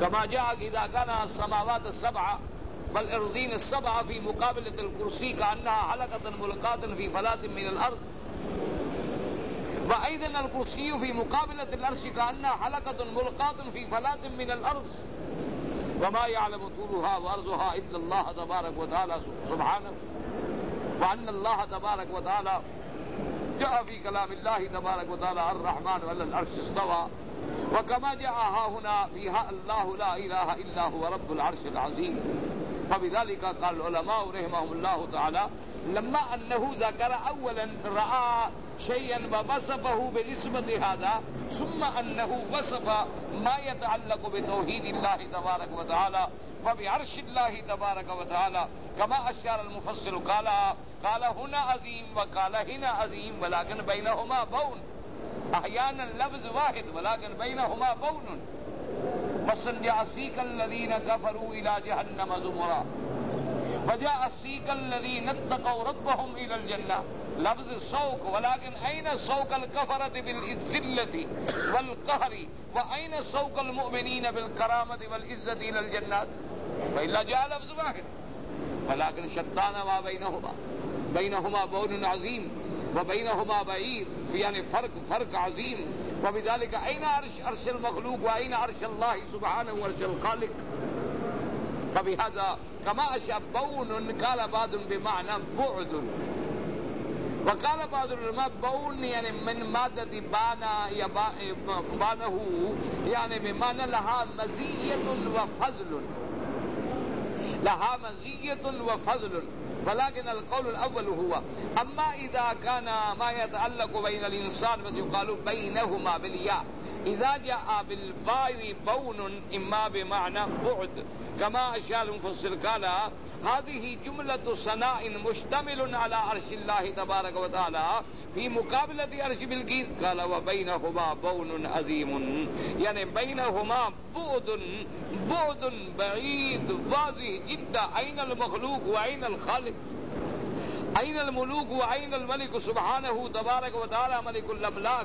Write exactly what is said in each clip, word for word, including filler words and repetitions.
كما جاء إذا كان السماوات السبع والأرضين السبع في مقابلة الكرسي كأنها حلقة ملقاة في فلاة من الأرض، وأيضا الكرسي في مقابلة العرش كأنها حلقة ملقاة في فلاة من الأرض، وما يعلم طولها وعرضها إلا الله تبارك وتعالى سبحانه. وأن الله تبارك وتعالى جاء في كلام الله تبارك وتعالى الرحمن على العرش استوى، وكما جاء ها هنا فيها الله لا إله إلا هو رب العرش العظيم. فبذلك قال العلماء رحمهم الله تعالى لما أنه ذكر أولا رأى شيئا ووصفه بالنسبة هذا، ثم أنه وصف ما يتعلق بتوحيد الله تبارك وتعالى فبعرش الله تبارك وتعالى كما أشار المفسر قال قال هنا عظيم وقال هنا عظيم ولكن بينهما بون، أحيانا لفظ واحد ولكن بينهما بون. مثلا جاء سيق الذين كفروا إلى جهنم زمرا وجاء سيق الذين اتقوا ربهم إلى الجنة، لفظ السوق، ولكن أين سوق الكفرة بالذلة والقهر، وأين سوق المؤمنين بالكرامة والعزة إلى الجنات؟ فإلا جاء لفظ واحد ولكن شتان ما بينهما، بينهما بون عظيم وبينهما بعيد، يعني فرق فرق عظيم. وبذلك أين عرش عرش المخلوق وأين عرش الله سبحانه وعرش الخالق؟ فبهذا كما أشار بون قال بعض بمعنى بعد، وقال بعض العلماء بون يعني من مادة بانا بانه يعني بمعنى لها مزية وفضل، لها مزية وفضل. ولكن القول الأول هو أما إذا كان ما يتعلق بين الإنسان فيقال بينهما بالياء، إذا جاء بالباء بون إما بمعنى بعد كما أشار المفسر قال هذه جملة ثناء مشتمل على عرش الله تبارك وتعالى في مقابلة عرش بلقيس، قال وبينهما بون عظيم، يعني بينهما بعد بعد بعيد واضح جدا. أين المخلوق وأين الخالق؟ أين الملوك وأين الملك سبحانه تبارك وتعالى ملك الأملاك؟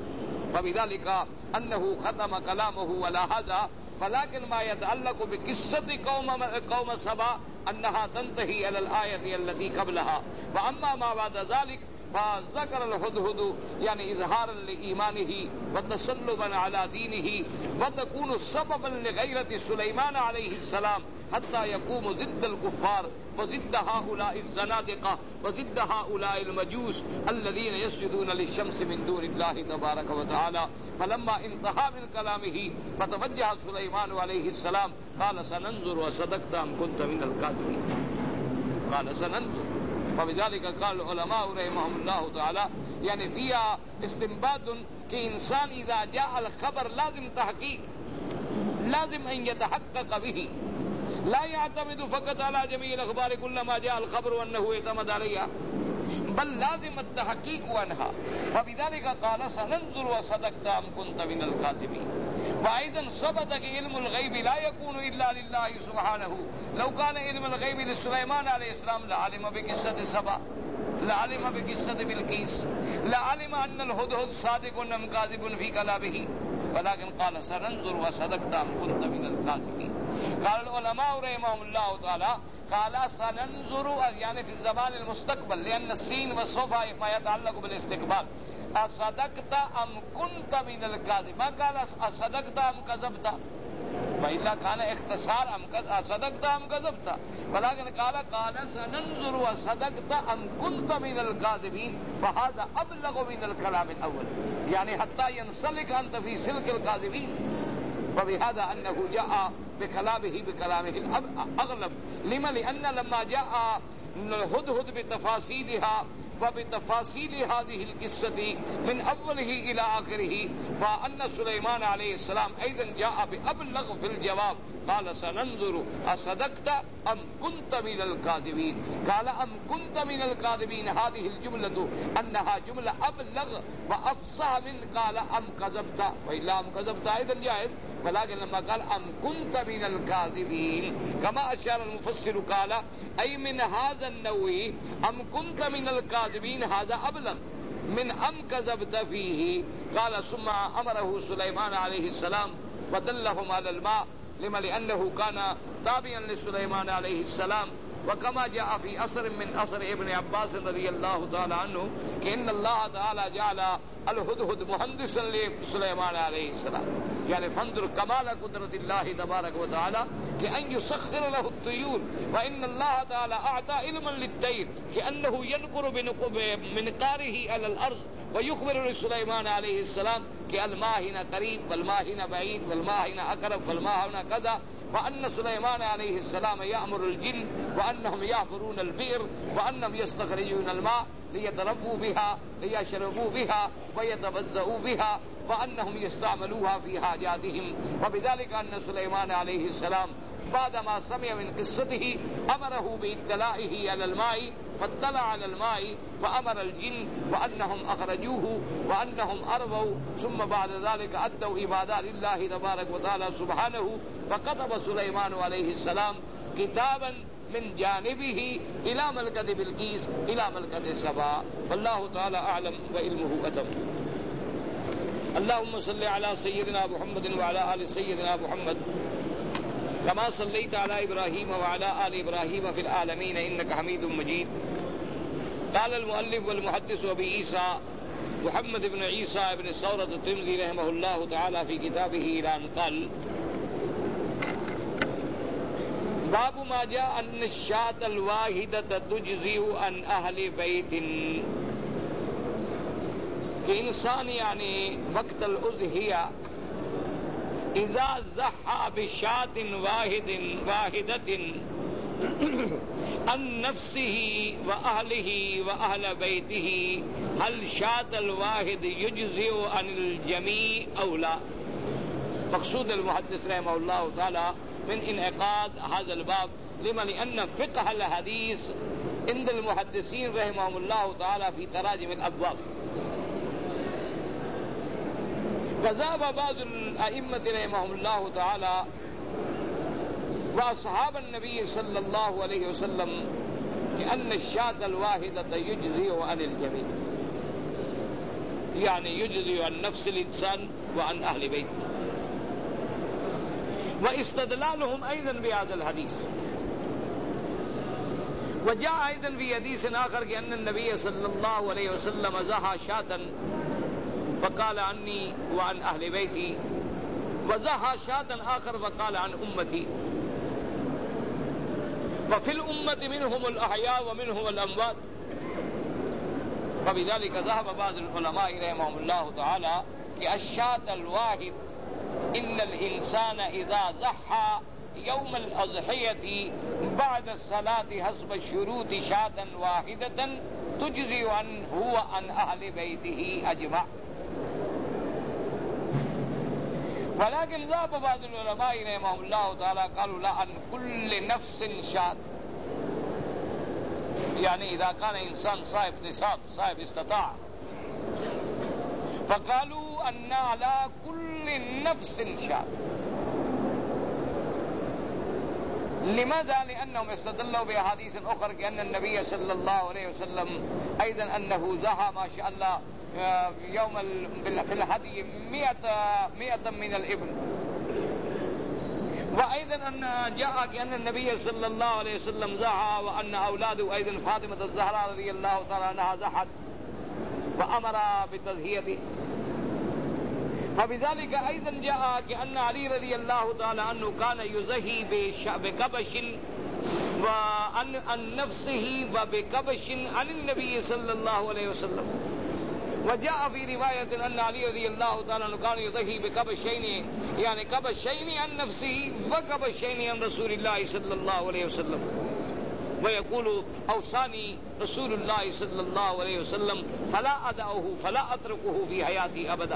فبذلك أنه ختم كلامه على هذا. ولكن ما يتعلق بقصة قوم قوم سبا أنها تنتهي إلى الآية التي قبلها. وأما ما بعد ذلك فذكر الهدهد يعني إظهارا لإيمانه وتسلبا على دينه، وتكون سببا لغيرة سليمان عليه السلام حتى يقوم ضد الكفار وضد هؤلاء الزنادقة وضد هؤلاء المجوس الذين يسجدون للشمس من دون الله تبارك وتعالى. فلما انتهى من كلامه فتوجه سليمان عليه السلام قال سننظر أصدقت أم كنت من الكاذبين، قال سننظر. فبذلك قال العلماء رحمهم الله تعالى يعني فيها استنباط کہ انسان إذا جاء الخبر لازم تحقيق، لازم أن يتحقق به، لا يعتمد فقط على جميع الأخبار كلما جاء الخبر وأنه يعتمد عليها، بل لازم التحقيق عنها. وبذلك قال سننظر وصدقت أم كنت من الكاذبين. وأيضا ثبت علم الغيب لا يكون إلا لله سبحانه. لو كان علم الغيب لسليمان عليه السلام لعلم بقصة سبا، لعلم بقصة بلقيس، لعلم أن الهدهد صادق أم كاذب في كلامه، ولكن قال سننظر وصدقت أم كنت من الكاذبين. قال العلماء رحمهم الله تعالى قال سننظر يعني في الزمان المستقبل، لأن السين والسوف ما يتعلق بالاستقبال. أصدقت أم كنت من الكاذب، ما قال أصدقت أم كذبت، وإلا كان اختصار أم أصدقت أم كذبت، ولكن قال قال سننظر وصدقت أم كنت من الكاذبين، فهذا أبلغ من الكلام الأول، يعني حتى ينسلك أنت في سلك الكاذبين. وبهذا أنه جاء بكلامه بكلامه الأغلب. لما؟ لأن لما جاء الهدهد بتفاصيلها وبتفاصيل هذه القصة من أوله إلى آخره، فأن سليمان عليه السلام أيضا جاء بأبلغ في الجواب قال سننظر أصدقت أم كنت من الكاذبين. قال أم كنت من الكاذبين هذه الجملة أنها جملة أبلغ وأفصح من قال أم كذبت، وإلا أم كذبت أيضا جائز، ولكن لما قال أم كنت من الكاذبين كما أشار المفسر قال أي من هذا النوع أم كنت من الكاذبين، هذا أبلغ من أم كذبت فيه. قال ثم أمره سليمان عليه السلام ودلهم على الماء لما لأنه كان تابعا لسليمان عليه السلام. وكما جاء في أثر من أثر ابن عباس رضي الله تعالى عنه کہ ان اللہ تعالی جعل الہدہد مہندسا لسلیمان علیہ السلام، یعنی فانظر کمال قدرت اللہ تبارک و تعالی کہ ان یسخر له الطیور، وان اللہ تعالی اعطى علما للطیر کہ انه ينقر بمنقاره على الارض، ويخبر لسليمان عليه السلام کہ الماء هنا قریب والماء هنا بعید والماء هنا اقرب والماء هنا كذا، وأن سليمان عليه السلام يأمر الجن وأنهم يحفرون البئر وأنهم يستخرجون الماء ليتربوا بها ليشربوا بها ويتبذؤوا بها وأنهم يستعملوها في حاجاتهم. وبذلك أن سليمان عليه السلام بعدما سمع من قصته أمره باطلاعه على الماء، فاطلع على الماء فأمر الجن وأنهم أخرجوه وأنهم أربوا، ثم بعد ذلك أدوا عبادات الله تبارك وتعالى سبحانه. فكتب سليمان عليه السلام كتابا من جانبه إلى ملكة بلقيس إلى ملكة سبا، والله تعالى أعلم وعلمه أتم. اللهم صل على سيدنا محمد وعلى آل سيدنا محمد كما صليت على إبراهيم وعلى آل إبراهيم في العالمين إنك حميد مجيد. قال المؤلف والمحدث أبي عيسى محمد بن عيسى بن ثورة الترمذي رحمه الله تعالى في كتابه إلى أن قال: باب ما جاء أن الشاة الواحدة تجزئ عن أهل بيت، کہ انسان یعنی وقت الأضحیہ اذا ضحى بشاة واحد واحدة عن نفسه وأهله وأهل بيته هل شاة الواحد يجزئ عن الجميع أو لا؟ مقصود المحدث رحمه الله تعالى من انعقاد هذا الباب لما لأن فقه الحديث عند المحدثين رحمهم الله تعالى في تراجم الأبواب. وذهب بعض الأئمة رحمهم الله تعالى وأصحاب النبي صلى الله عليه وسلم كأن الشاة الواحدة يجزئ عن الجميع، يعني يجزئ عن نفس الإنسان وعن أهل بيته. واستدلالهم أيضا بهذا الحديث. وجاء أيضا في حديث آخر كأن النبي صلى الله عليه وسلم ضحى شاة فقال عني وعن أهل بيتي، وضحى شاة آخر فقال عن أمتي. وفي الأمة منهم الأحياء ومنهم الأموات. فبذلك ذهب بعض العلماء رحمهم الله تعالى كالشاة الواحد إن الإنسان إذا ضحى يوم الأضحية بعد الصلاة حسب شروط شاة واحدة تجزي عنه هو عن أهل بيته أجمع. ولكن ذهب بعض العلماء رحمهم الله تعالى قالوا لا عن كل نفس شاة، يعني إذا كان إنسان صاحب نصاب صاحب استطاع، فقالوا أن على كل نفس شاة. لماذا؟ لأنهم استدلوا بأحاديث أخرى كأن النبي صلى الله عليه وسلم أيضا أنه ضحى ما شاء الله يوم في الهدي مئة مئة من الإبل. وأيضا أن جاء كأن النبي صلى الله عليه وسلم ضحى وأن أولاده أيضا فاطمة الزهراء رضي الله تعالى عنها ضحت وأمر بتضحيته. فبذلك أيضا جاء كأن علي رضي الله تعالى عنه كان يضحي بكبش وعن عن نفسه وبكبش عن النبي صلى الله عليه وسلم. وجاء في رواية أن علي رضي الله تعالى عنه كان يضحي بكبشين، يعني كبشين عن نفسه وكبشين عن رسول الله صلى الله عليه وسلم، ويقول أوصاني رسول الله صلى الله عليه وسلم فلا أدعه فلا أتركه في حياتي أبدا.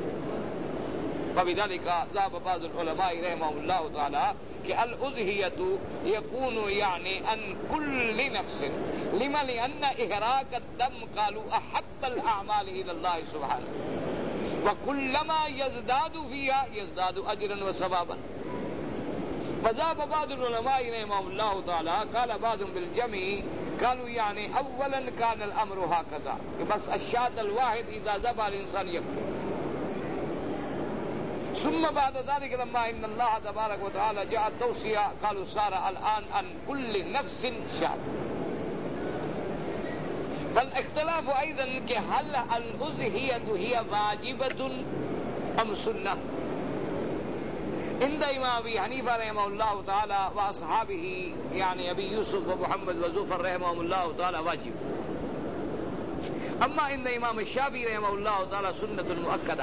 فبذلك ذهب بعض العلماء رحمهم الله تعالى كالأضحية يكون يعني عن كل نفس. لما؟ لأن إهراق الدم قالوا أحب الأعمال إلى الله سبحانه، وكلما يزداد فيها يزداد أجرا وثوابا. فذهب بعض العلماء رحمهم الله تعالى قال بعضهم بالجمع، قالوا يعني أولا كان الأمر هكذا بس الشاة الواحد إذا ذبح الإنسان يكفي، ثم بعد ذلك لما ان الله تبارك وتعالى جاء التوصية قالوا صار الآن عن كل نفس شاة. فالاختلاف أيضا هل الأضحية هي واجبة أم سنة؟ عند امام ابی حنیفہ رحمہ اللہ تعالی و اصحابہ یعنی ابی یوسف و محمد و زفر رحمہ اللہ تعالی واجب. اما عند امام الشافعی رحمہ اللہ تعالی سنة مؤکدہ.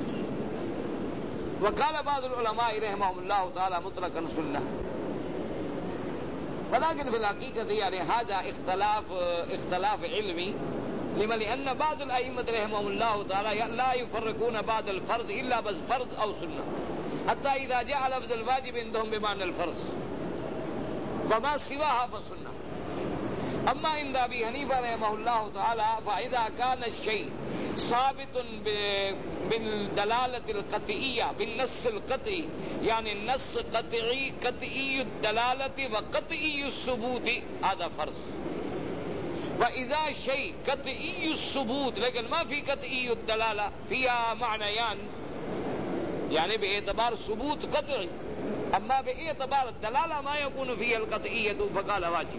وقال بعض العلماء رحمهم الله تعالى مطلقا سنة. ولكن في الحقيقة يعني هذا اختلاف اختلاف علمي، لما لأن بعض الأئمة رحمهم الله تعالى لا يفرقون بعد الفرض إلا بس فرض أو سنة، حتى إذا جاء لفظ الواجب عندهم بمعنى الفرض وما سواها فسنة. أما عند أبي حنيفة رحمه الله تعالى فإذا كان الشيء ثابت بالدلالة القطعية بالنص القطعي، يعني النص قطعي قطعي الدلالة وقطعي الثبوت، هذا فرض. وإذا شيء قطعي الثبوت لكن ما في قطعي الدلالة، فيها معنيان، يعني باعتبار ثبوت قطعي، أما باعتبار الدلالة ما يكون فيها القطعية فقال واجب.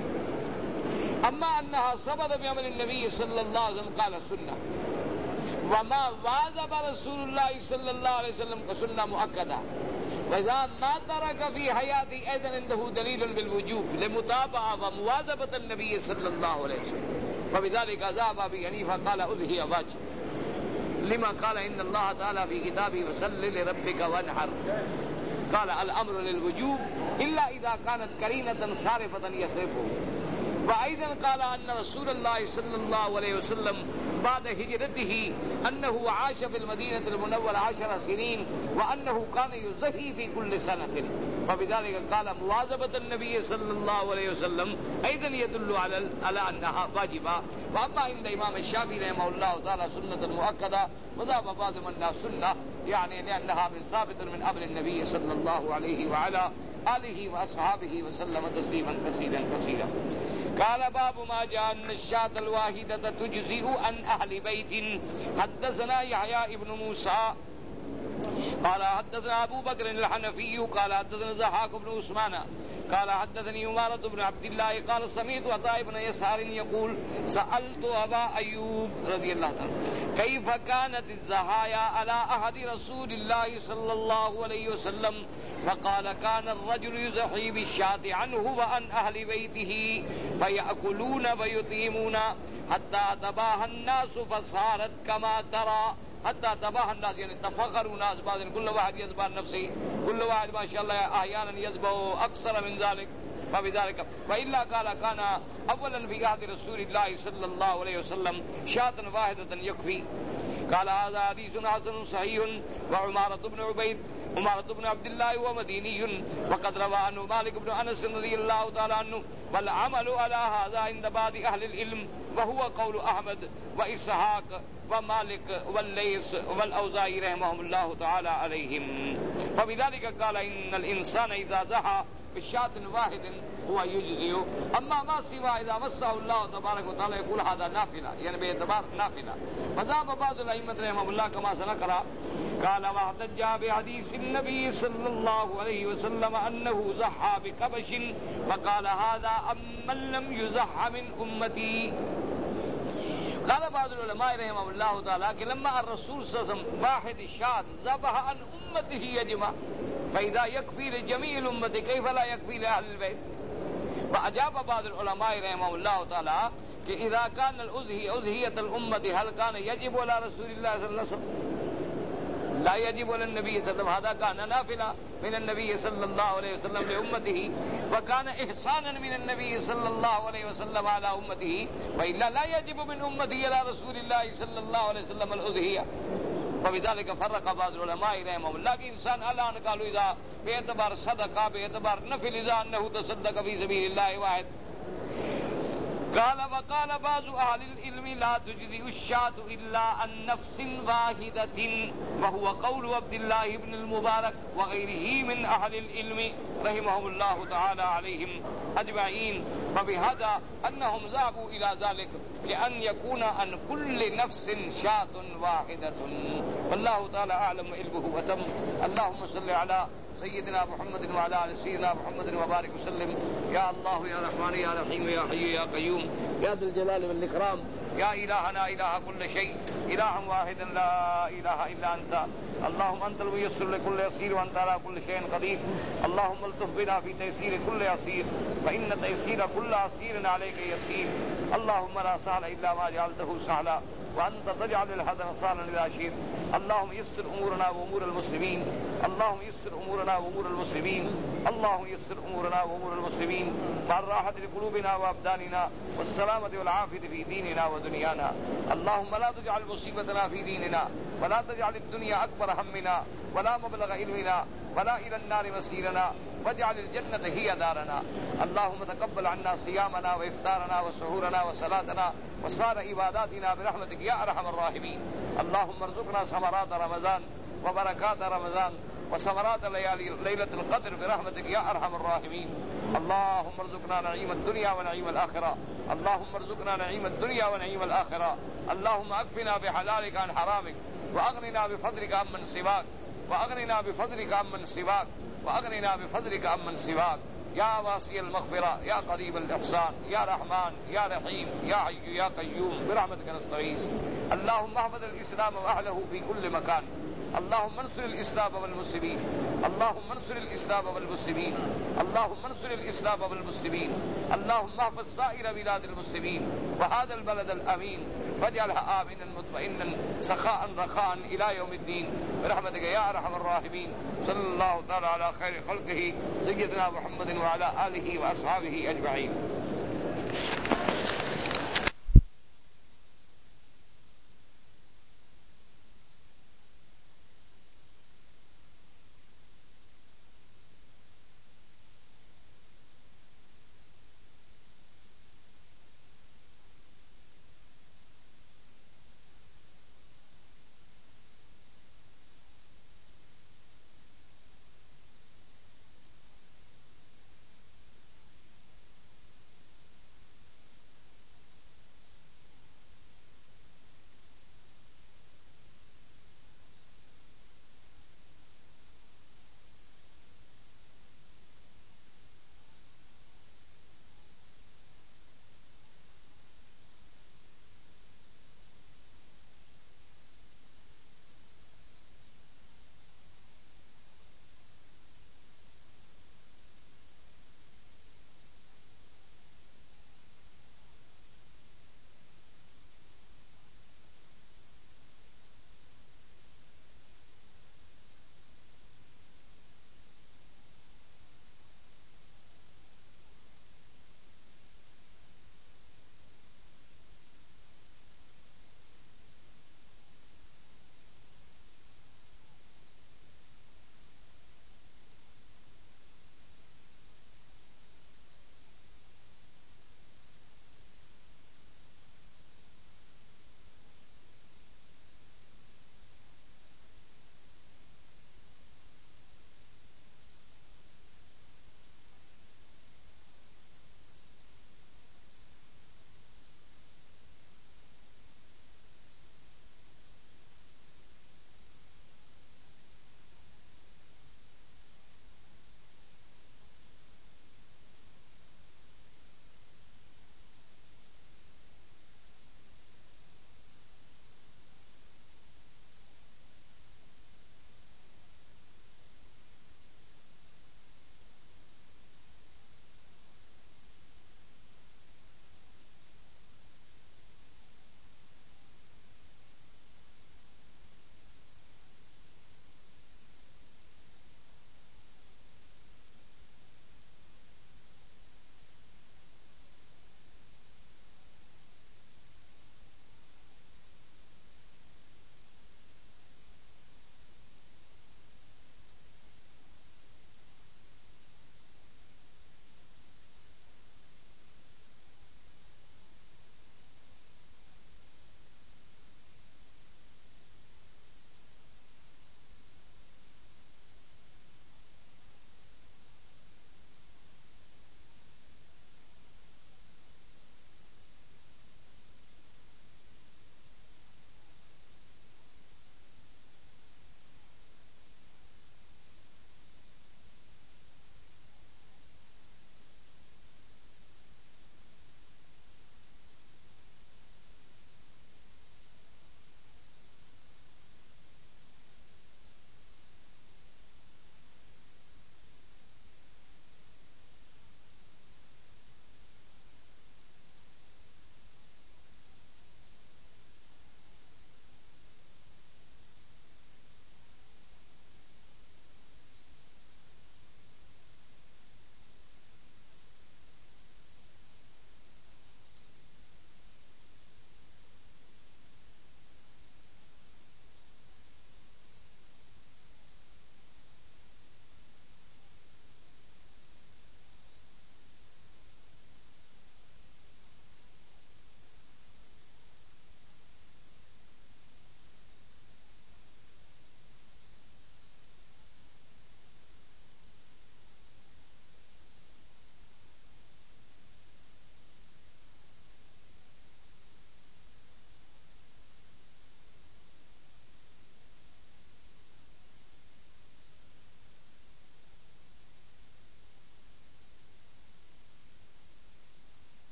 أما أنها ثبت بعمل النبي صلى الله عليه وسلم قال سنة. وما واظب رسول الله صلى الله عليه وسلم كسنة مؤكدة. وإذا ما ترك في حياته أيضا عنده دليل بالوجوب لمتابعة ومواظبة النبي صلى الله عليه وسلم. فبذلك ذهب أبي حنيفة قال أضحية واجب، لما قال إن الله تعالى في كتابه فصل لربك وانحر. قال الأمر للوجوب إلا إذا كانت كرينة صارفة يصرفه. وأيضا قال أن رسول الله صلى الله عليه وسلم بعد هجرته أنه عاش في المدينة المنورة عشر سنين وأنه كان يزهي في كل سنة. فبذلك قال مواظبة النبي صلى الله عليه وسلم أيضا يدل على على أنها واجبة. وأما عند إمام الشافعي رحمه الله تعالى سنة مؤكدة، وذهب بعض من أنها سنة يعني لأنها من ثابت من أمر النبي صلى الله عليه وعلى آله وأصحابه وسلم تسليما كثيرا كثيرا. قال باب ما جاء أن الشاة الواحدة تجزئ عن أهل بيت. حدثنا يحيى ابن موسى قال حدثنا أبو بكر الحنفي قال حدثنا ضحاك بن عثمان قال حدثني عمارة بن عبد الله قال سمعت عطاء بن يسار يقول سألت أبا أيوب رضي الله عنه كيف كانت الزهايا على عهد رسول الله صلى الله عليه وسلم، فقال كان الرجل يضحي بالشاة عنه وعن أهل بيته فيأكلون ويطعمون حتى تباهى الناس فصارت كما ترى. حتى تباهى الناس يعني تفخروا الناس، بعض كل واحد يذبح نفسه، كل واحد ما شاء الله أحيانا يذبح أكثر من ذلك. فبذلك وإلا قال كان أولا في عهد رسول الله صلى الله عليه وسلم شاة واحدة يكفي. قال هذا حديث حسن صحيح. وعمارة بن عبيد عمارة بن عبد الله ومديني وقد روى عنه مالك بن أنس رضي الله تعالى عنه. والعمل على هذا عند بعض أهل العلم وهو قول أحمد وإسحاق ومالك والليث والأوزاعي رحمهم الله تعالى عليهم. فبذلك قال إن الإنسان إذا ضحى بشاة واحد هو يجزئ. أما ما سوى إذا مسه الله تبارك وتعالى يقول هذا نافلة، يعني باعتبار نافلة. فذهب بعض الأئمة رحمهم الله كما سنقرأ قال واحتج بحديث النبي صلى الله عليه وسلم أنه ضحى بكبش فقال هذا أمن لم يزح من أمتي. قال بعض العلماء رحمه الله تعالى کہ لما الرسول صلى الله عليه وسلم واحد الشاة ذبح عن أمته يجمع، فإذا يكفي لجميع الأمة كيف لا يكفي لأهل البيت؟ فأجاب بعض العلماء رحمه الله تعالى کہ إذا كان الأضحية أضحية الأمة هل كان يجب على رسول الله صلى الله عليه وسلم؟ لا يجب على النبي صلى الله عليه وسلم، هذا كان نافلة من النبي صلى الله عليه وسلم لأمته، وكان إحسانا من النبي صلى الله عليه وسلم على أمته، وإلا لا يجب من أمته على رسول الله صلى الله عليه وسلم الأضحية. فبذلك فرق بعض العلماء رحمهم الله کہ انسان الآن قالوا إذا باعتبار صدقہ باعتبار نفل إذا أنه تصدق في سبيل الله واحد. قال وقال بعض أهل العلم لا تجزئ الشاة إلا عن نفس واحدة وهو قول عبد الله بن المبارك وغيره من أهل العلم رحمهم الله تعالى عليهم أجمعين. وبهذا أنهم ذهبوا إلى ذلك لأن يكون عن كل نفس شاة واحدة. والله تعالى أعلم علمه وتم. اللهم صل على سيدنا محمد وعلى آل سيدنا محمد وبارك وسلم. يا الله يا رحمن يا رحيم يا حي يا قيوم يا ذا الجلال والإكرام يا إلهنا إله كل شيء إلها واحدا لا إله إلا أنت. اللهم أنت الميسر لكل يسير وأنت على كل شيء قدير. اللهم الطف بنا في تيسير كل يسير فإن تيسير كل عسير عليك يسير. اللهم لا سهل إلا ما جعلته سهلا وأنت تجعل الحزن سهلا إذا شئت. اللهم يسر أمورنا وأمور المسلمين. اللهم يسر أمورنا وأمور المسلمين. اللهم يسر أمورنا وأمور المسلمين مع الراحة لقلوبنا وأبداننا والسلامة والعافية في ديننا ودنيانا. اللهم لا تجعل مصيبتنا في ديننا ولا تجعل الدنيا أكبر همنا ولا مبلغ علمنا ولا إلى النار مسيرنا واجعل الجنة هي دارنا. اللهم تقبل عنا صيامنا وإفطارنا وسحورنا وصلاتنا وسائر عباداتنا برحمتك يا أرحم الراحمين. اللهم ارزقنا ثمرات رمضان وبركات رمضان وثمرات ليلة القدر برحمتك يا أرحم الراحمين. اللهم ارزقنا نعيم الدنيا ونعيم الآخرة. اللهم ارزقنا نعيم الدنيا ونعيم الآخرة. اللهم أكفنا بحلالك عن حرامك وأغننا بفضلك عمن سواك وأغننا بفضلك عمن سواك وأغننا بفضلك عمن سواك يا واسع المغفرة يا قريب الإحسان يا رحمن يا رحيم يا حي يا قيوم برحمتك نستغيث. اللهم احفظ الإسلام وأهله في كل مكان. اللهم انصر الإسلام والمسلمين. اللهم انصر الإسلام والمسلمين. اللهم انصر الإسلام والمسلمين. اللهم احفظ سائر بلاد المسلمين وهذا البلد الأمين واجعلها آمنا مطمئنا سخاء رخاء إلى يوم الدين برحمتك يا أرحم الراحمين. صلى الله تعالى على خير خلقه سيدنا محمد وعلى آله وأصحابه أجمعين.